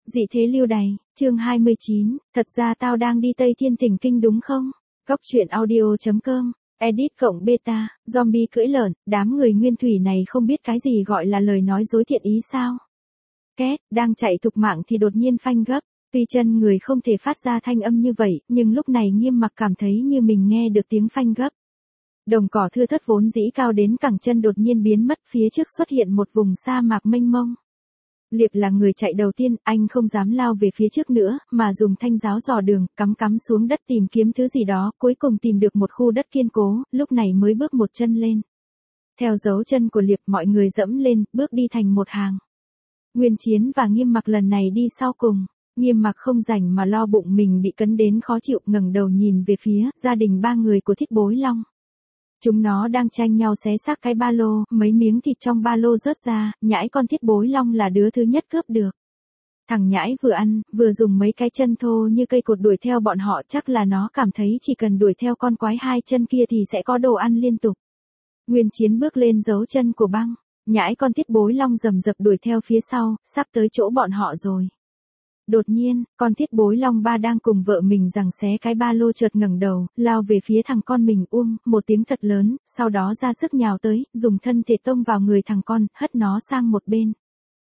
Dị thế lưu đày, chương 29, thật ra tao đang đi Tây Thiên Thỉnh Kinh đúng không? Góc truyện audio.com, edit cộng beta, zombie cưỡi lợn, đám người nguyên thủy này không biết cái gì gọi là lời nói dối thiện ý sao? Két, đang chạy thục mạng thì đột nhiên phanh gấp, tuy chân người không thể phát ra thanh âm như vậy, nhưng lúc này Nghiêm Mặc cảm thấy như mình nghe được tiếng phanh gấp. Đồng cỏ thưa thớt vốn dĩ cao đến cẳng chân đột nhiên biến mất, phía trước xuất hiện một vùng sa mạc mênh mông. Liệp là người chạy đầu tiên, anh không dám lao về phía trước nữa, mà dùng thanh giáo dò đường, cắm xuống đất tìm kiếm thứ gì đó, cuối cùng tìm được một khu đất kiên cố, lúc này mới bước một chân lên. Theo dấu chân của Liệp mọi người dẫm lên, bước đi thành một hàng. Nguyên Chiến và Nghiêm Mặc lần này đi sau cùng. Nghiêm Mặc không rảnh mà lo bụng mình bị cấn đến khó chịu, ngẩng đầu nhìn về phía gia đình ba người của Thiết Bối Long. Chúng nó đang tranh nhau xé xác cái ba lô, mấy miếng thịt trong ba lô rớt ra, Nhãi con Thiết Bối Long là đứa thứ nhất cướp được. Thằng Nhãi vừa ăn, vừa dùng mấy cái chân thô như cây cột đuổi theo bọn họ, chắc là nó cảm thấy chỉ cần đuổi theo con quái hai chân kia thì sẽ có đồ ăn liên tục. Nguyên Chiến bước lên dấu chân của băng, Nhãi con Thiết Bối Long rầm rập đuổi theo phía sau, sắp tới chỗ bọn họ rồi. Đột nhiên, con Thiết Bối Long ba đang cùng vợ mình giằng xé cái ba lô chợt ngẩng đầu, lao về phía thằng con mình, một tiếng thật lớn, sau đó ra sức nhào tới, dùng thân thể tông vào người thằng con, hất nó sang một bên.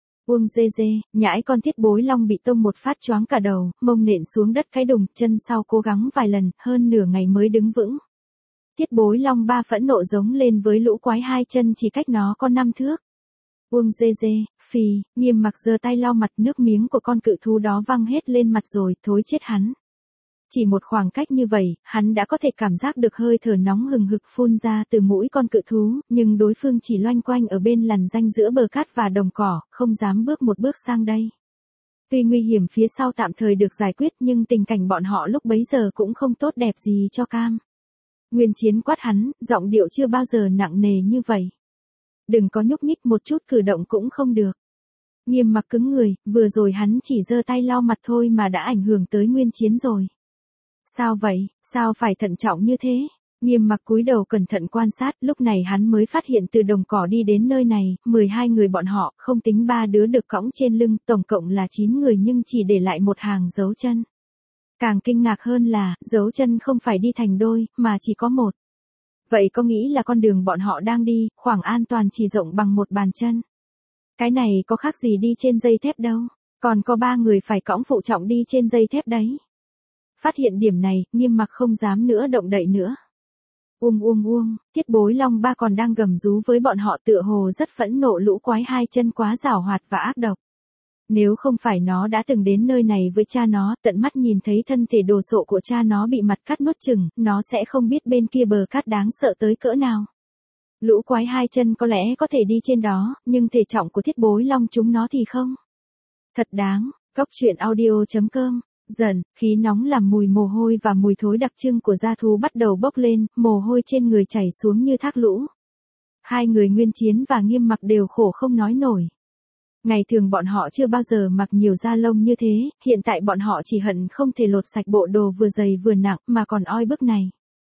Dê, Nhãi con Thiết Bối Long bị tông một phát choáng cả đầu, mông nện xuống đất cái đùng, chân sau cố gắng vài lần, hơn nửa ngày mới đứng vững. Thiết Bối Long ba phẫn nộ giống lên với lũ quái hai chân chỉ cách nó có 5 thước. Dê, phì, Nghiêm Mặc giơ tay lau mặt, nước miếng của con cự thú đó văng hết lên mặt rồi, thối chết hắn. Chỉ một khoảng cách như vậy, hắn đã có thể cảm giác được hơi thở nóng hừng hực phun ra từ mũi con cự thú, nhưng đối phương chỉ loanh quanh ở bên lằn ranh giữa bờ cát và đồng cỏ, không dám bước một bước sang đây. Tuy nguy hiểm phía sau tạm thời được giải quyết, nhưng tình cảnh bọn họ lúc bấy giờ cũng không tốt đẹp gì cho Cam. Nguyên Chiến quát hắn, giọng điệu chưa bao giờ nặng nề như vậy. Đừng có nhúc nhích một chút cử động cũng không được. Nghiêm Mặc cứng người, vừa rồi hắn chỉ giơ tay lau mặt thôi mà đã ảnh hưởng tới Nguyên Chiến rồi. Sao vậy, sao phải thận trọng như thế? Nghiêm Mặc cúi đầu cẩn thận quan sát, lúc này hắn mới phát hiện từ đồng cỏ đi đến nơi này, 12 người bọn họ, không tính 3 đứa được cõng trên lưng, tổng cộng là 9 người nhưng chỉ để lại một hàng dấu chân. Càng kinh ngạc hơn là, dấu chân không phải đi thành đôi, mà chỉ có một. Vậy có nghĩ là con đường bọn họ đang đi, khoảng an toàn chỉ rộng bằng một bàn chân. Cái này có khác gì đi trên dây thép đâu, còn có 3 người phải cõng phụ trọng đi trên dây thép đấy. Phát hiện điểm này, Nghiêm Mặc không dám nữa động đậy nữa. Thiết Bối Long ba còn đang gầm rú với bọn họ, tựa hồ rất phẫn nộ lũ quái hai chân quá giảo hoạt và ác độc. Nếu không phải nó đã từng đến nơi này với cha nó, tận mắt nhìn thấy thân thể đồ sộ của cha nó bị mặt cắt nuốt chửng, nó sẽ không biết bên kia bờ cát đáng sợ tới cỡ nào. Lũ quái hai chân có lẽ có thể đi trên đó, nhưng thể trọng của Thiết Bối Long chúng nó thì không. Thật đáng, góc truyện audio.com. Dần, khí nóng làm mùi mồ hôi và mùi thối đặc trưng của da thú bắt đầu bốc lên, mồ hôi trên người chảy xuống như thác lũ. Hai người Nguyên Chiến và Nghiêm Mặc đều khổ không nói nổi. Ngày thường bọn họ chưa bao giờ mặc nhiều da lông như thế, hiện tại bọn họ chỉ hận không thể lột sạch bộ đồ vừa dày vừa nặng mà còn oi bức này.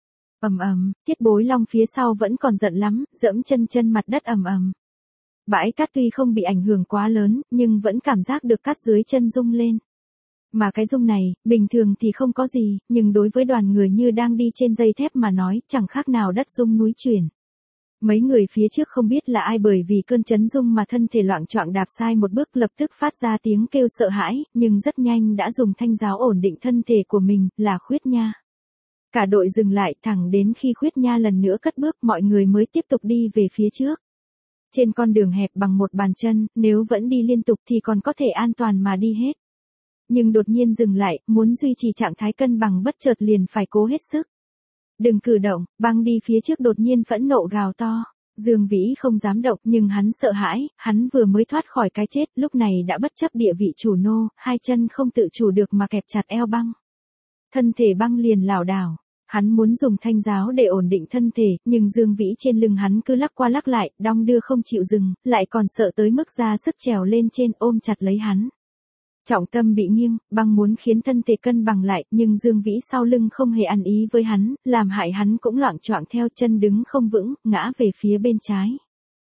Thiết Bối Long phía sau vẫn còn giận lắm, dẫm chân mặt đất ầm. Bãi cát tuy không bị ảnh hưởng quá lớn, nhưng vẫn cảm giác được cát dưới chân rung lên. Mà cái rung này, bình thường thì không có gì, nhưng đối với đoàn người như đang đi trên dây thép mà nói, chẳng khác nào đất rung núi chuyển. Mấy người phía trước không biết là ai bởi vì cơn chấn rung mà thân thể loạng choạng đạp sai một bước, lập tức phát ra tiếng kêu sợ hãi, nhưng rất nhanh đã dùng thanh giáo ổn định thân thể của mình, là Khuyết Nha. Cả đội dừng lại, thẳng đến khi Khuyết Nha lần nữa cất bước mọi người mới tiếp tục đi về phía trước. Trên con đường hẹp bằng một bàn chân, nếu vẫn đi liên tục thì còn có thể an toàn mà đi hết. Nhưng đột nhiên dừng lại, muốn duy trì trạng thái cân bằng bất chợt liền phải cố hết sức. Đừng cử động, băng đi phía trước đột nhiên phẫn nộ gào to. Dương Vĩ không dám động nhưng hắn sợ hãi, hắn vừa mới thoát khỏi cái chết, lúc này đã bất chấp địa vị chủ nô, hai chân không tự chủ được mà kẹp chặt eo băng. Thân thể băng liền lảo đảo. Hắn muốn dùng thanh giáo để ổn định thân thể, nhưng Dương Vĩ trên lưng hắn cứ lắc qua lắc lại, đong đưa không chịu dừng, lại còn sợ tới mức ra sức trèo lên trên ôm chặt lấy hắn. Trọng tâm bị nghiêng, băng muốn khiến thân thể cân bằng lại, nhưng Dương Vĩ sau lưng không hề ăn ý với hắn, làm hại hắn cũng loạng choạng theo, chân đứng không vững, ngã về phía bên trái.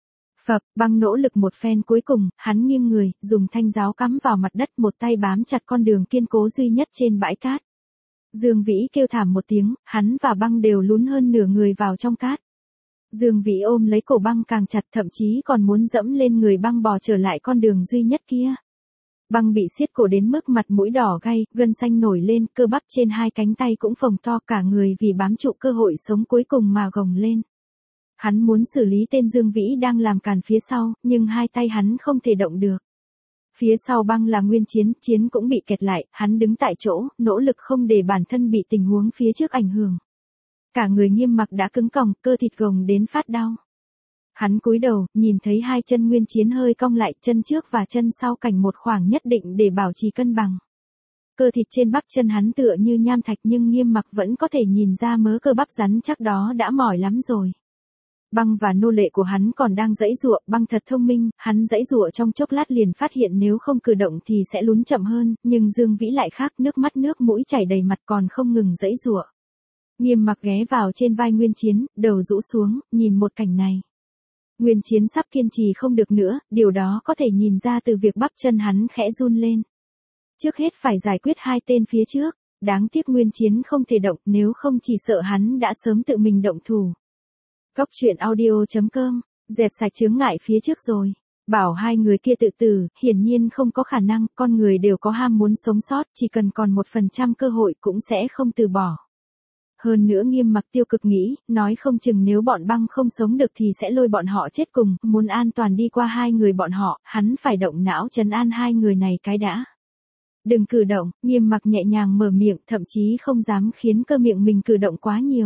Phập, băng nỗ lực một phen cuối cùng, hắn nghiêng người, dùng thanh giáo cắm vào mặt đất, một tay bám chặt con đường kiên cố duy nhất trên bãi cát. Dương Vĩ kêu thảm một tiếng, hắn và băng đều lún hơn nửa người vào trong cát. Dương Vĩ ôm lấy cổ băng càng chặt, thậm chí còn muốn dẫm lên người băng bò trở lại con đường duy nhất kia. Băng bị siết cổ đến mức mặt mũi đỏ gay, gân xanh nổi lên, cơ bắp trên hai cánh tay cũng phồng to, cả người vì bám trụ cơ hội sống cuối cùng mà gồng lên. Hắn muốn xử lý tên Dương Vĩ đang làm cản phía sau, nhưng hai tay hắn không thể động được. Phía sau băng là Nguyên Chiến, Chiến cũng bị kẹt lại, hắn đứng tại chỗ, nỗ lực không để bản thân bị tình huống phía trước ảnh hưởng. Cả người Nghiêm Mặc đã cứng còng, cơ thịt gồng đến phát đau. Hắn cúi đầu, nhìn thấy hai chân Nguyên Chiến hơi cong lại, chân trước và chân sau cạnh một khoảng nhất định để bảo trì cân bằng. Cơ thịt trên bắp chân hắn tựa như nham thạch nhưng Nghiêm Mặc vẫn có thể nhìn ra mớ cơ bắp rắn chắc đó đã mỏi lắm rồi. Băng và nô lệ của hắn còn đang giãy giụa, băng thật thông minh, hắn giãy giụa trong chốc lát liền phát hiện nếu không cử động thì sẽ lún chậm hơn, nhưng Dương Vĩ lại khác, nước mắt nước mũi chảy đầy mặt còn không ngừng giãy giụa. Nghiêm Mặc ghé vào trên vai Nguyên Chiến, đầu rũ xuống, nhìn một cảnh này. Nguyên Chiến sắp kiên trì không được nữa, điều đó có thể nhìn ra từ việc bắp chân hắn khẽ run lên. Trước hết phải giải quyết hai tên phía trước, đáng tiếc Nguyên Chiến không thể động, nếu không chỉ sợ hắn đã sớm tự mình động thủ. Góc truyện audio.com, dẹp sạch chướng ngại phía trước rồi. Bảo hai người kia tự tử, hiển nhiên không có khả năng, con người đều có ham muốn sống sót, chỉ cần còn 1% cơ hội cũng sẽ không từ bỏ. Hơn nữa Nghiêm Mặc tiêu cực nghĩ, nói không chừng nếu bọn băng không sống được thì sẽ lôi bọn họ chết cùng, muốn an toàn đi qua hai người bọn họ, hắn phải động não trấn an hai người này cái đã. Đừng cử động, Nghiêm Mặc nhẹ nhàng mở miệng, thậm chí không dám khiến cơ miệng mình cử động quá nhiều.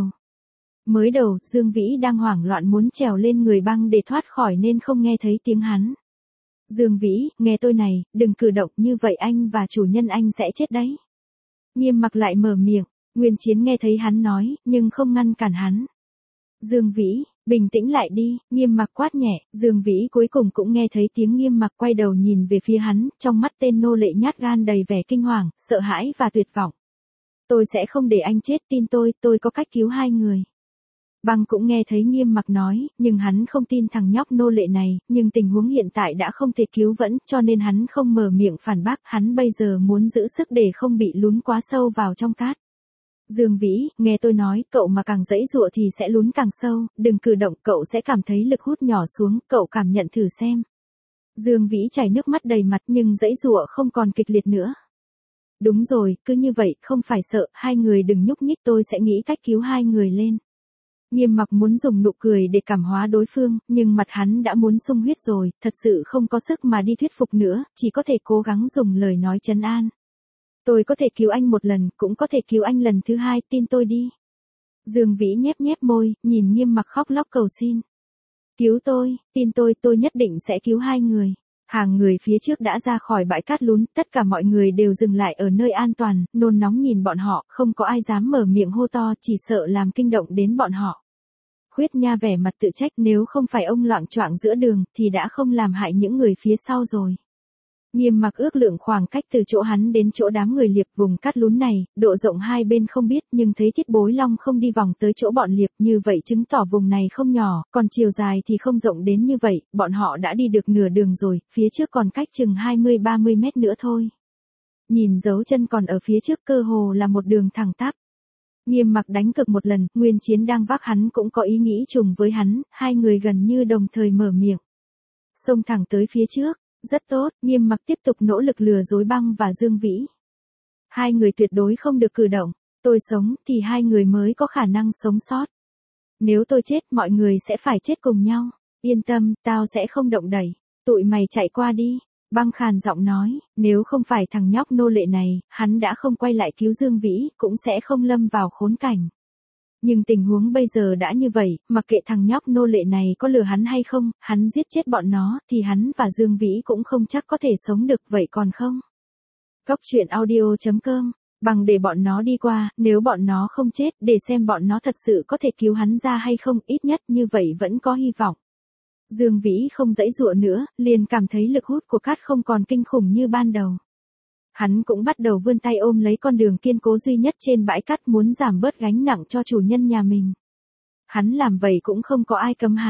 Mới đầu, Dương Vĩ đang hoảng loạn muốn trèo lên người băng để thoát khỏi nên không nghe thấy tiếng hắn. Dương Vĩ, nghe tôi này, đừng cử động như vậy anh và chủ nhân anh sẽ chết đấy. Nghiêm Mặc lại mở miệng, Nguyên Chiến nghe thấy hắn nói, nhưng không ngăn cản hắn. Dương Vĩ, bình tĩnh lại đi, Nghiêm Mặc quát nhẹ, Dương Vĩ cuối cùng cũng nghe thấy tiếng Nghiêm Mặc quay đầu nhìn về phía hắn, trong mắt tên nô lệ nhát gan đầy vẻ kinh hoàng, sợ hãi và tuyệt vọng. Tôi sẽ không để anh chết, tin tôi có cách cứu hai người. Băng cũng nghe thấy Nghiêm Mặc nói, nhưng hắn không tin thằng nhóc nô lệ này, nhưng tình huống hiện tại đã không thể cứu vẫn, cho nên hắn không mở miệng phản bác, hắn bây giờ muốn giữ sức để không bị lún quá sâu vào trong cát. Dương Vĩ, nghe tôi nói, cậu mà càng giãy giụa thì sẽ lún càng sâu, đừng cử động, cậu sẽ cảm thấy lực hút nhỏ xuống, cậu cảm nhận thử xem. Dương Vĩ chảy nước mắt đầy mặt nhưng giãy giụa không còn kịch liệt nữa. Đúng rồi, cứ như vậy, không phải sợ, hai người đừng nhúc nhích, tôi sẽ nghĩ cách cứu hai người lên. Nghiêm Mặc muốn dùng nụ cười để cảm hóa đối phương, nhưng mặt hắn đã muốn sung huyết rồi, thật sự không có sức mà đi thuyết phục nữa, chỉ có thể cố gắng dùng lời nói trấn an. Tôi có thể cứu anh một lần, cũng có thể cứu anh lần thứ hai, tin tôi đi. Dương Vĩ nhếch nhếch môi, nhìn Nghiêm Mặc khóc lóc cầu xin. Cứu tôi, tin tôi nhất định sẽ cứu hai người. Hàng người phía trước đã ra khỏi bãi cát lún, tất cả mọi người đều dừng lại ở nơi an toàn, nôn nóng nhìn bọn họ, không có ai dám mở miệng hô to, chỉ sợ làm kinh động đến bọn họ. Khuyết Nha vẻ mặt tự trách, nếu không phải ông loạng choạng giữa đường, thì đã không làm hại những người phía sau rồi. Nghiêm Mặc ước lượng khoảng cách từ chỗ hắn đến chỗ đám người Liệp, vùng cát lún này, độ rộng hai bên không biết, nhưng thấy Thiết Bối Long không đi vòng tới chỗ bọn Liệp, như vậy chứng tỏ vùng này không nhỏ, còn chiều dài thì không rộng đến như vậy, bọn họ đã đi được nửa đường rồi, phía trước còn cách chừng 20-30 mét nữa thôi. Nhìn dấu chân còn ở phía trước cơ hồ là một đường thẳng tắp. Nghiêm Mặc đánh cược một lần, Nguyên Chiến đang vác hắn cũng có ý nghĩ trùng với hắn, hai người gần như đồng thời mở miệng. Xông thẳng tới phía trước. Rất tốt, Nghiêm Mặc tiếp tục nỗ lực lừa dối Băng và Dương Vĩ. Hai người tuyệt đối không được cử động, tôi sống thì hai người mới có khả năng sống sót. Nếu tôi chết mọi người sẽ phải chết cùng nhau, yên tâm, tao sẽ không động đẩy, tụi mày chạy qua đi. Băng khàn giọng nói, nếu không phải thằng nhóc nô lệ này, hắn đã không quay lại cứu Dương Vĩ, cũng sẽ không lâm vào khốn cảnh. Nhưng tình huống bây giờ đã như vậy, mặc kệ thằng nhóc nô lệ này có lừa hắn hay không, hắn giết chết bọn nó, thì hắn và Dương Vĩ cũng không chắc có thể sống được, vậy còn không? Góc truyện audio.com, bằng để bọn nó đi qua, nếu bọn nó không chết, để xem bọn nó thật sự có thể cứu hắn ra hay không, ít nhất như vậy vẫn có hy vọng. Dương Vĩ không giãy giụa nữa, liền cảm thấy lực hút của cát không còn kinh khủng như ban đầu. Hắn cũng bắt đầu vươn tay ôm lấy con đường kiên cố duy nhất trên bãi cát, muốn giảm bớt gánh nặng cho chủ nhân nhà mình. Hắn làm vậy cũng không có ai cấm hắn.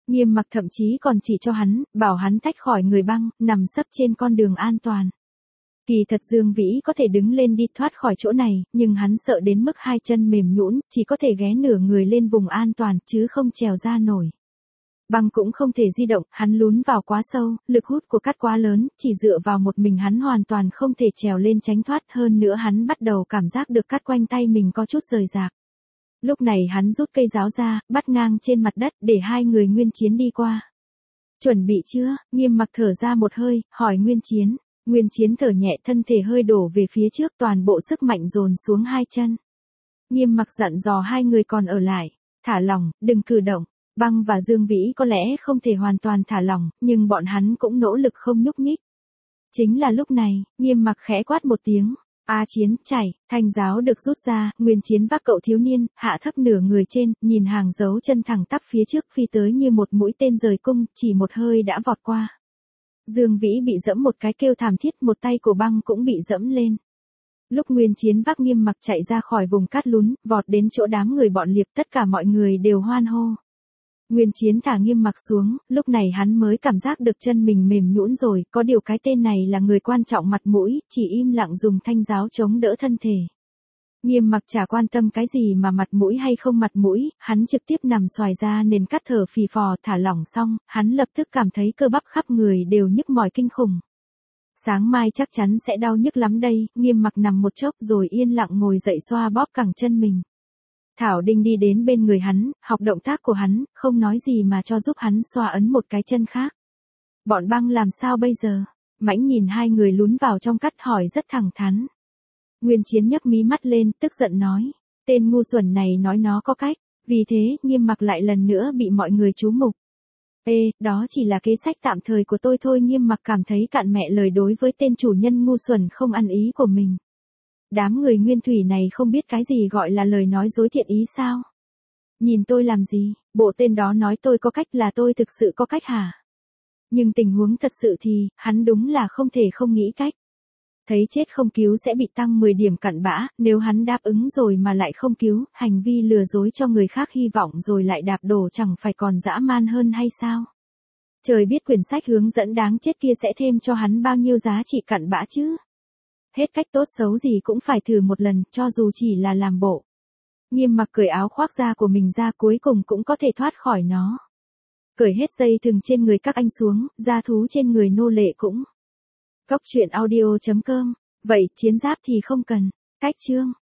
Nghiêm Mặc thậm chí còn chỉ cho hắn, bảo hắn tách khỏi người băng, nằm sấp trên con đường an toàn. Kỳ thật Dương Vĩ có thể đứng lên đi thoát khỏi chỗ này, nhưng hắn sợ đến mức hai chân mềm nhũn, chỉ có thể ghé nửa người lên vùng an toàn, chứ không trèo ra nổi. Băng cũng không thể di động, hắn lún vào quá sâu, lực hút của cát quá lớn, chỉ dựa vào một mình hắn hoàn toàn không thể trèo lên tránh thoát, hơn nữa hắn bắt đầu cảm giác được cát quanh tay mình có chút rời rạc. Lúc này hắn rút cây giáo ra, bắt ngang trên mặt đất để hai người Nguyên Chiến đi qua. Chuẩn bị chưa? Nghiêm Mặc thở ra một hơi, hỏi Nguyên Chiến. Nguyên Chiến thở nhẹ, thân thể hơi đổ về phía trước, toàn bộ sức mạnh dồn xuống hai chân. Nghiêm Mặc dặn dò hai người còn ở lại, thả lỏng, đừng cử động. Băng và Dương Vĩ có lẽ không thể hoàn toàn thả lỏng, nhưng bọn hắn cũng nỗ lực không nhúc nhích. Chính là lúc này, Nghiêm Mặc khẽ quát một tiếng. A Chiến, chạy, thanh giáo được rút ra, Nguyên Chiến vác cậu thiếu niên, hạ thấp nửa người trên, nhìn hàng dấu chân thẳng tắp phía trước phi tới như một mũi tên rời cung, chỉ một hơi đã vọt qua. Dương Vĩ bị dẫm một cái kêu thảm thiết, một tay của Băng cũng bị dẫm lên. Lúc Nguyên Chiến vác Nghiêm Mặc chạy ra khỏi vùng cát lún, vọt đến chỗ đám người bọn Liệp, tất cả mọi người đều hoan hô. Nguyên Chiến thả Nghiêm Mặc xuống, lúc này hắn mới cảm giác được chân mình mềm nhũn rồi, có điều cái tên này là người quan trọng mặt mũi, chỉ im lặng dùng thanh giáo chống đỡ thân thể. Nghiêm Mặc chả quan tâm cái gì mà mặt mũi hay không mặt mũi, hắn trực tiếp nằm xoài ra nền cát thở phì phò, thả lỏng xong, hắn lập tức cảm thấy cơ bắp khắp người đều nhức mỏi kinh khủng. Sáng mai chắc chắn sẽ đau nhức lắm đây, Nghiêm Mặc nằm một chốc rồi yên lặng ngồi dậy xoa bóp cẳng chân mình. Thảo Đinh đi đến bên người hắn, học động tác của hắn, không nói gì mà cho giúp hắn xoa ấn một cái chân khác. Bọn Băng làm sao bây giờ? Mãnh nhìn hai người lún vào trong cát hỏi rất thẳng thắn. Nguyên Chiến nhấc mí mắt lên, tức giận nói. Tên ngu xuẩn này nói nó có cách, vì thế Nghiêm Mặc lại lần nữa bị mọi người chú mục. Đó chỉ là kế sách tạm thời của tôi thôi. Nghiêm Mặc cảm thấy cạn mẹ lời đối với tên chủ nhân ngu xuẩn không ăn ý của mình. Đám người Nguyên Thủy này không biết cái gì gọi là lời nói dối thiện ý sao? Nhìn tôi làm gì, bộ tên đó nói tôi có cách là tôi thực sự có cách hả? Nhưng tình huống thật sự thì, hắn đúng là không thể không nghĩ cách. Thấy chết không cứu sẽ bị tăng 10 điểm cặn bã, nếu hắn đáp ứng rồi mà lại không cứu, hành vi lừa dối cho người khác hy vọng rồi lại đạp đổ chẳng phải còn dã man hơn hay sao? Trời biết quyển sách hướng dẫn đáng chết kia sẽ thêm cho hắn bao nhiêu giá trị cặn bã chứ? Hết cách tốt xấu gì cũng phải thử một lần, cho dù chỉ là làm bộ. Nghiêm Mặc cởi áo khoác da của mình ra, cuối cùng cũng có thể thoát khỏi nó. Cởi hết dây thừng trên người các anh xuống, da thú trên người nô lệ cũng. Cóc truyện audio.com. Vậy chiến giáp thì không cần. Cách chương.